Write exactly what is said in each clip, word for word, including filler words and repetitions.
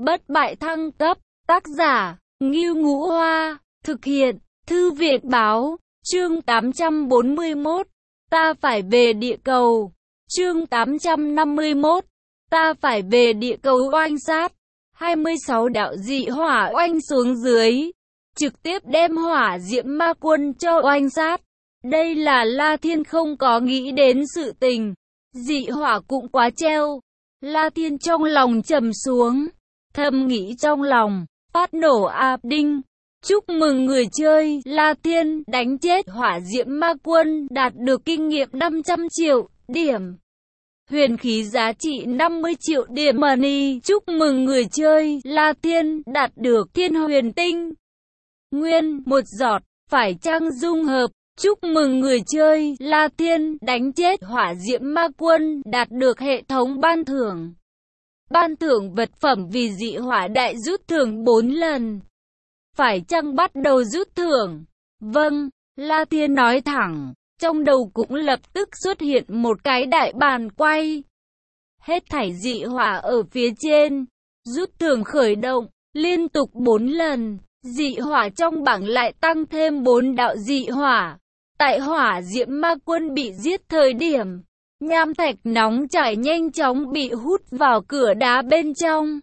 Bất bại thăng cấp, tác giả, Ngưu Ngũ Hoa, thực hiện, Thư viện báo, chương tám trăm bốn mươi mốt, ta phải về địa cầu, chương tám trăm năm mươi mốt, ta phải về địa cầu oanh sát, hai mươi sáu đạo dị hỏa oanh xuống dưới, trực tiếp đem hỏa diễm ma quân cho oanh sát. Đây là La Thiên không có nghĩ đến sự tình, dị hỏa cũng quá treo. La Thiên trong lòng trầm xuống, thầm nghĩ trong lòng, phát nổ ạp đinh. Chúc mừng người chơi, La Thiên đánh chết hỏa diễm ma quân, đạt được kinh nghiệm năm trăm triệu điểm. Huyền khí giá trị năm mươi triệu điểm money. Chúc mừng người chơi, La Thiên đạt được thiên huyền tinh. Nguyên, một giọt, phải chăng dung hợp. Chúc mừng người chơi, La Thiên đánh chết hỏa diễm ma quân, đạt được hệ thống ban thưởng. Ban thưởng vật phẩm vì dị hỏa đại rút thưởng bốn lần. Phải chăng bắt đầu rút thưởng? Vâng, La Thiên nói thẳng, trong đầu cũng lập tức xuất hiện một cái đại bàn quay. Hết thảy dị hỏa ở phía trên, rút thưởng khởi động, liên tục bốn lần, dị hỏa trong bảng lại tăng thêm bốn đạo dị hỏa. Tại hỏa diễm ma quân bị giết thời điểm, nham thạch nóng chảy nhanh chóng bị hút vào cửa đá bên trong.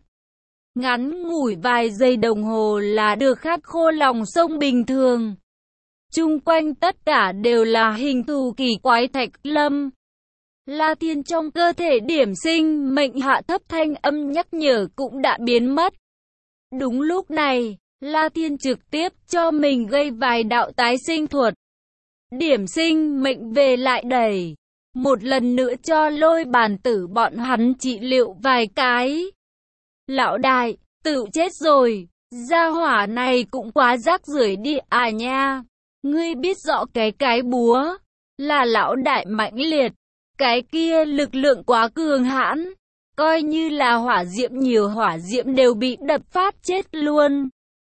Ngắn ngủi vài giây đồng hồ là được khát khô lòng sông bình thường. Chung quanh tất cả đều là hình thù kỳ quái thạch lâm. La Thiên trong cơ thể điểm sinh mệnh hạ thấp thanh âm nhắc nhở cũng đã biến mất. Đúng lúc này, La Thiên trực tiếp cho mình gây vài đạo tái sinh thuật. Điểm sinh mệnh về lại đẩy. Một lần nữa cho Lôi Bàn Tử bọn hắn trị liệu vài cái. Lão đại, tự chết rồi. Gia hỏa này cũng quá rác rưởi đi à nha. Ngươi biết rõ cái cái búa là lão đại mãnh liệt. Cái kia lực lượng quá cường hãn. Coi như là hỏa diễm nhiều hỏa diễm đều bị đập phát chết luôn.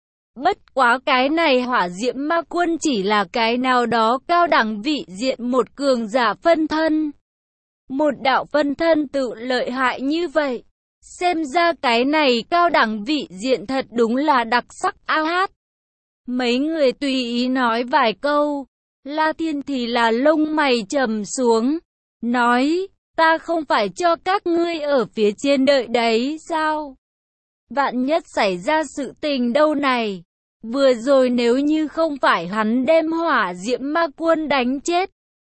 Bất quá cái này hỏa diễm ma quân chỉ là cái nào đó cao đẳng vị diện một cường giả phân thân. Một đạo phân thân tự lợi hại như vậy. Xem ra cái này cao đẳng vị diện thật đúng là đặc sắc a hát. Mấy người tùy ý nói vài câu. La Thiên thì là lông mày trầm xuống. Nói, ta không phải cho các ngươi ở phía trên đợi đấy sao? Vạn nhất xảy ra sự tình đâu này. Vừa rồi nếu như không phải hắn đem hỏa diễm ma quân đánh chết,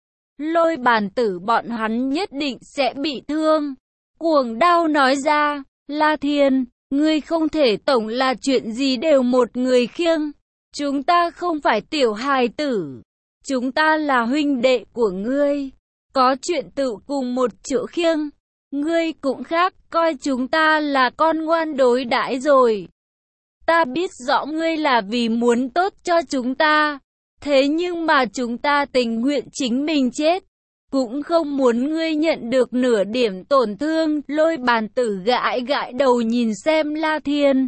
Lôi Bàn Tử bọn hắn nhất định sẽ bị thương. Cuồng Đao nói ra, La Thiên, ngươi không thể tổng là chuyện gì đều một người khiêng. Chúng ta không phải tiểu hài tử. Chúng ta là huynh đệ của ngươi. Có chuyện tự cùng một chỗ khiêng. Ngươi cũng khác, coi chúng ta là con ngoan đối đãi rồi. Ta biết rõ ngươi là vì muốn tốt cho chúng ta. Thế nhưng mà chúng ta tình nguyện chính mình chết. Cũng không muốn ngươi nhận được nửa điểm tổn thương. Lôi Bàn Tử gãi gãi đầu nhìn xem La Thiên.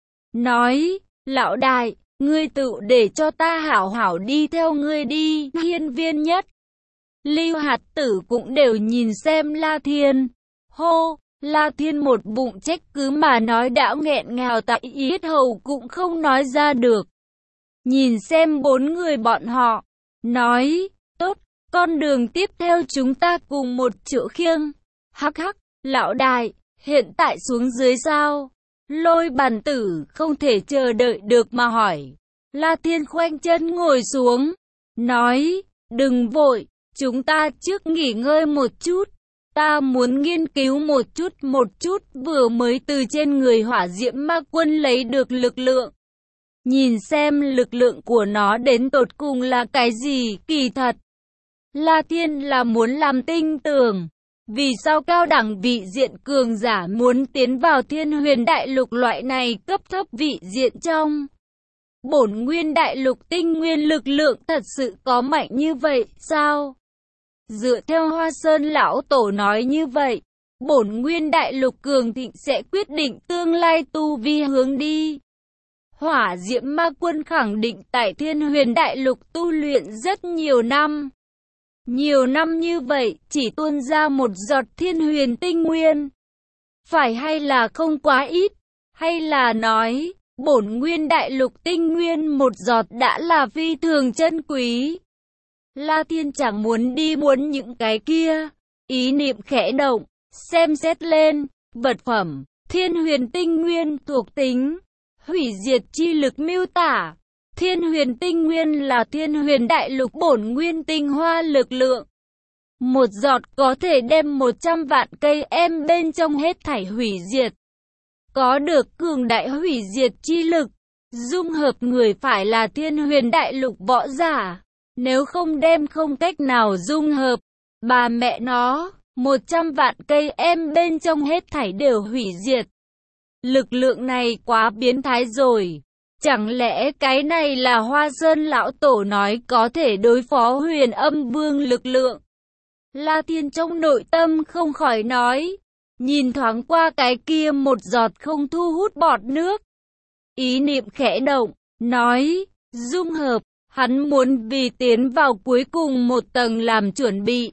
Nói, lão đại, ngươi tự để cho ta hảo hảo đi theo ngươi đi. Hiên Viên Nhất, Lưu Hạt Tử cũng đều nhìn xem La Thiên. Hô! La Thiên một bụng trách cứ mà nói đã nghẹn ngào tại yết hầu cũng không nói ra được. Nhìn xem bốn người bọn họ, nói, tốt, con đường tiếp theo chúng ta cùng một chỗ khiêng. Hắc hắc, lão đại, hiện tại xuống dưới sao? Lôi Bàn Tử không thể chờ đợi được mà hỏi. La Thiên khoanh chân ngồi xuống, nói, đừng vội, chúng ta trước nghỉ ngơi một chút. Ta muốn nghiên cứu một chút một chút vừa mới từ trên người hỏa diễm ma quân lấy được lực lượng. Nhìn xem lực lượng của nó đến tột cùng là cái gì. Kỳ thật, La Thiên là muốn làm tinh tường. Vì sao cao đẳng vị diện cường giả muốn tiến vào thiên huyền đại lục loại này cấp thấp vị diện trong. Bổn nguyên đại lục tinh nguyên lực lượng thật sự có mạnh như vậy sao? Dựa theo Hoa Sơn lão tổ nói như vậy, bổn nguyên đại lục cường thịnh sẽ quyết định tương lai tu vi hướng đi. Hỏa diễm ma quân khẳng định tại thiên huyền đại lục tu luyện rất nhiều năm. Nhiều năm như vậy, chỉ tuôn ra một giọt thiên huyền tinh nguyên. Phải hay là không quá ít? Hay là nói, bổn nguyên đại lục tinh nguyên một giọt đã là phi thường chân quý. La Thiên chẳng muốn đi muốn những cái kia. Ý niệm khẽ động, xem xét lên, vật phẩm, thiên huyền tinh nguyên thuộc tính, hủy diệt chi lực miêu tả. Thiên huyền tinh nguyên là thiên huyền đại lục bổn nguyên tinh hoa lực lượng. Một giọt có thể đem một trăm vạn cây em bên trong hết thảy hủy diệt. Có được cường đại hủy diệt chi lực, dung hợp người phải là thiên huyền đại lục võ giả. Nếu không đem không cách nào dung hợp, bà mẹ nó, một trăm vạn cây em bên trong hết thảy đều hủy diệt. Lực lượng này quá biến thái rồi. Chẳng lẽ cái này là Hoa Sơn lão tổ nói có thể đối phó huyền âm vương lực lượng? La Thiên trong nội tâm không khỏi nói, nhìn thoáng qua cái kia một giọt không thu hút bọt nước. Ý niệm khẽ động, nói, dung hợp, hắn muốn vì tiến vào cuối cùng một tầng làm chuẩn bị.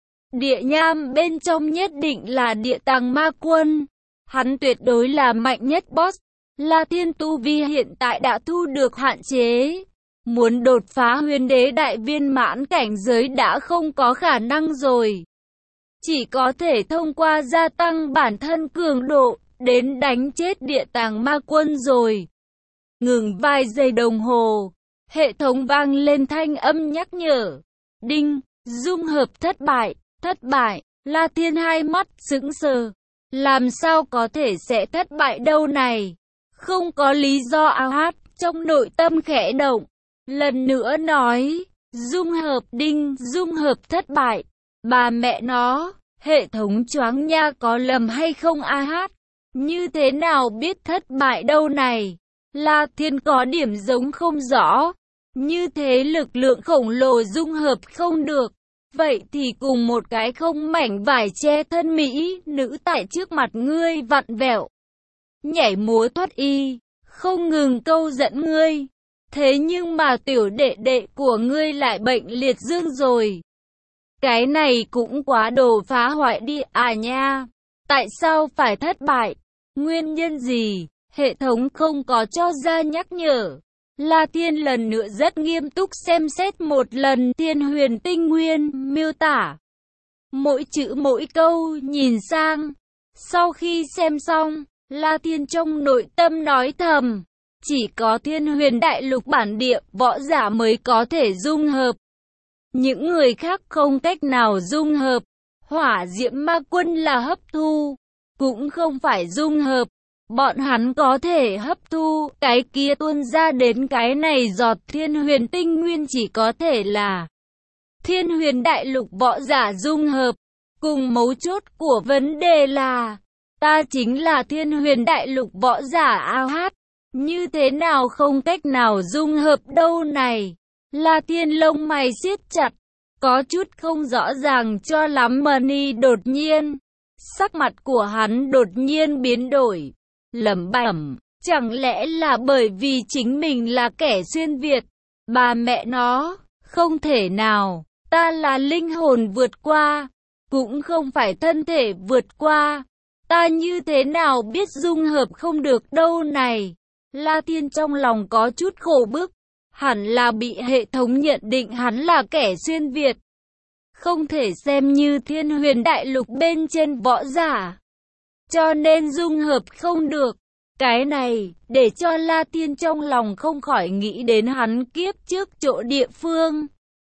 Địa nham bên trong nhất định là địa tàng ma quân. Hắn tuyệt đối là mạnh nhất boss. La Thiên tu vi hiện tại đã thu được hạn chế. Muốn đột phá huyền đế đại viên mãn cảnh giới đã không có khả năng rồi. Chỉ có thể thông qua gia tăng bản thân cường độ, đến đánh chết địa tàng ma quân rồi. Ngừng vài giây đồng hồ, hệ thống vang lên thanh âm nhắc nhở. Đinh, dung hợp thất bại, thất bại. La Thiên hai mắt sững sờ. Làm sao có thể sẽ thất bại đâu này? Không có lý do ao hát, trong nội tâm khẽ động. Lần nữa nói, dung hợp đinh, dung hợp thất bại. Bà mẹ nó, hệ thống choáng nha có lầm hay không a hát? Như thế nào biết thất bại đâu này? La Thiên có điểm giống không rõ. Như thế lực lượng khổng lồ dung hợp không được. Vậy thì cùng một cái không mảnh vải che thân mỹ nữ tại trước mặt ngươi vặn vẹo. Nhảy múa thoát y, không ngừng câu dẫn ngươi. Thế nhưng mà tiểu đệ đệ của ngươi lại bệnh liệt dương rồi. Cái này cũng quá đồ phá hoại đi à nha. Tại sao phải thất bại? Nguyên nhân gì? Hệ thống không có cho ra nhắc nhở. La Thiên lần nữa rất nghiêm túc xem xét một lần thiên huyền tinh nguyên miêu tả. Mỗi chữ mỗi câu nhìn sang. Sau khi xem xong, La Thiên trong nội tâm nói thầm. Chỉ có thiên huyền đại lục bản địa võ giả mới có thể dung hợp. Những người khác không cách nào dung hợp. Hỏa diễm ma quân là hấp thu, cũng không phải dung hợp. Bọn hắn có thể hấp thu, cái kia tuôn ra đến cái này giọt thiên huyền tinh nguyên chỉ có thể là thiên huyền đại lục võ giả dung hợp. Cùng mấu chốt của vấn đề là, ta chính là thiên huyền đại lục võ giả ao hát. Như thế nào không cách nào dung hợp đâu này? La Thiên lông mày siết chặt, có chút không rõ ràng cho lắm. Money đột nhiên, sắc mặt của hắn đột nhiên biến đổi. Lẩm bẩm, chẳng lẽ là bởi vì chính mình là kẻ xuyên Việt? Bà mẹ nó, không thể nào, ta là linh hồn vượt qua, cũng không phải thân thể vượt qua. Ta như thế nào biết dung hợp không được đâu này? La Thiên trong lòng có chút khổ bức, hẳn là bị hệ thống nhận định hắn là kẻ xuyên Việt. Không thể xem như thiên huyền đại lục bên trên võ giả. Cho nên dung hợp không được. Cái này, để cho La Thiên trong lòng không khỏi nghĩ đến hắn kiếp trước chỗ địa phương.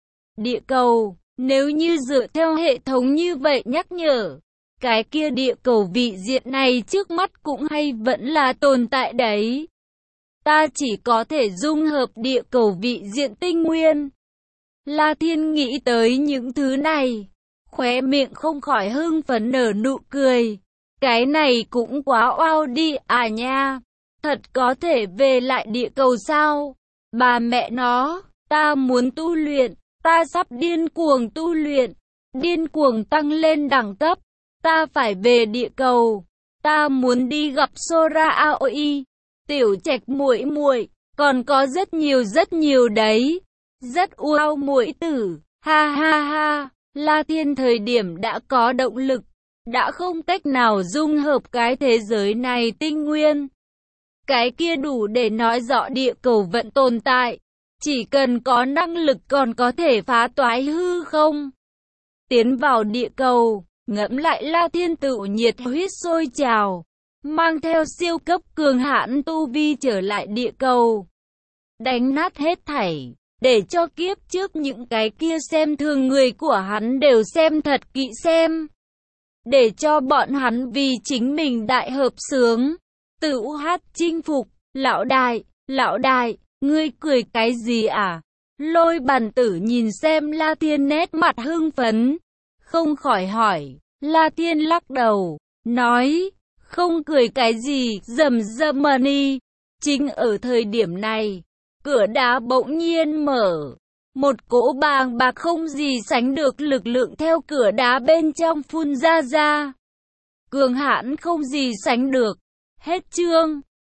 Địa cầu, nếu như dựa theo hệ thống như vậy nhắc nhở, cái kia địa cầu vị diện này trước mắt cũng hay vẫn là tồn tại đấy. Ta chỉ có thể dung hợp địa cầu vị diện tinh nguyên. La Thiên nghĩ tới những thứ này, khóe miệng không khỏi hưng phấn nở nụ cười. Cái này cũng quá oao đi à nha. Thật có thể về lại địa cầu sao? Bà mẹ nó, ta muốn tu luyện, ta sắp điên cuồng tu luyện, điên cuồng tăng lên đẳng cấp. Ta phải về địa cầu, ta muốn đi gặp Sora Aoi, Tiểu Trạch muội muội, còn có rất nhiều rất nhiều đấy. Rất wow muội tử, ha ha ha. La Thiên thời điểm đã có động lực, đã không cách nào dung hợp cái thế giới này tinh nguyên. cái kia đủ để nói rõ địa cầu vẫn tồn tại. Chỉ cần có năng lực còn có thể phá toái hư không. Tiến vào địa cầu, ngẫm lại La Thiên tự nhiệt huyết sôi trào, mang theo siêu cấp cường hãn tu vi trở lại địa cầu. Đánh nát hết thảy, để cho kiếp trước những cái kia xem thường người của hắn đều xem thật kỹ xem. Để cho bọn hắn vì chính mình đại hợp sướng, tự hát chinh phục. Lão đại, lão đại, ngươi cười cái gì à? Lôi Bàn Tử nhìn xem La Thiên nét mặt hưng phấn, không khỏi hỏi. La Thiên lắc đầu, nói, không cười cái gì, rầm rầm money. Chính ở thời điểm này, cửa đá bỗng nhiên mở. Một cỗ bàng bạc không gì sánh được lực lượng theo cửa đá bên trong phun ra ra. Cường hãn không gì sánh được. Hết chương.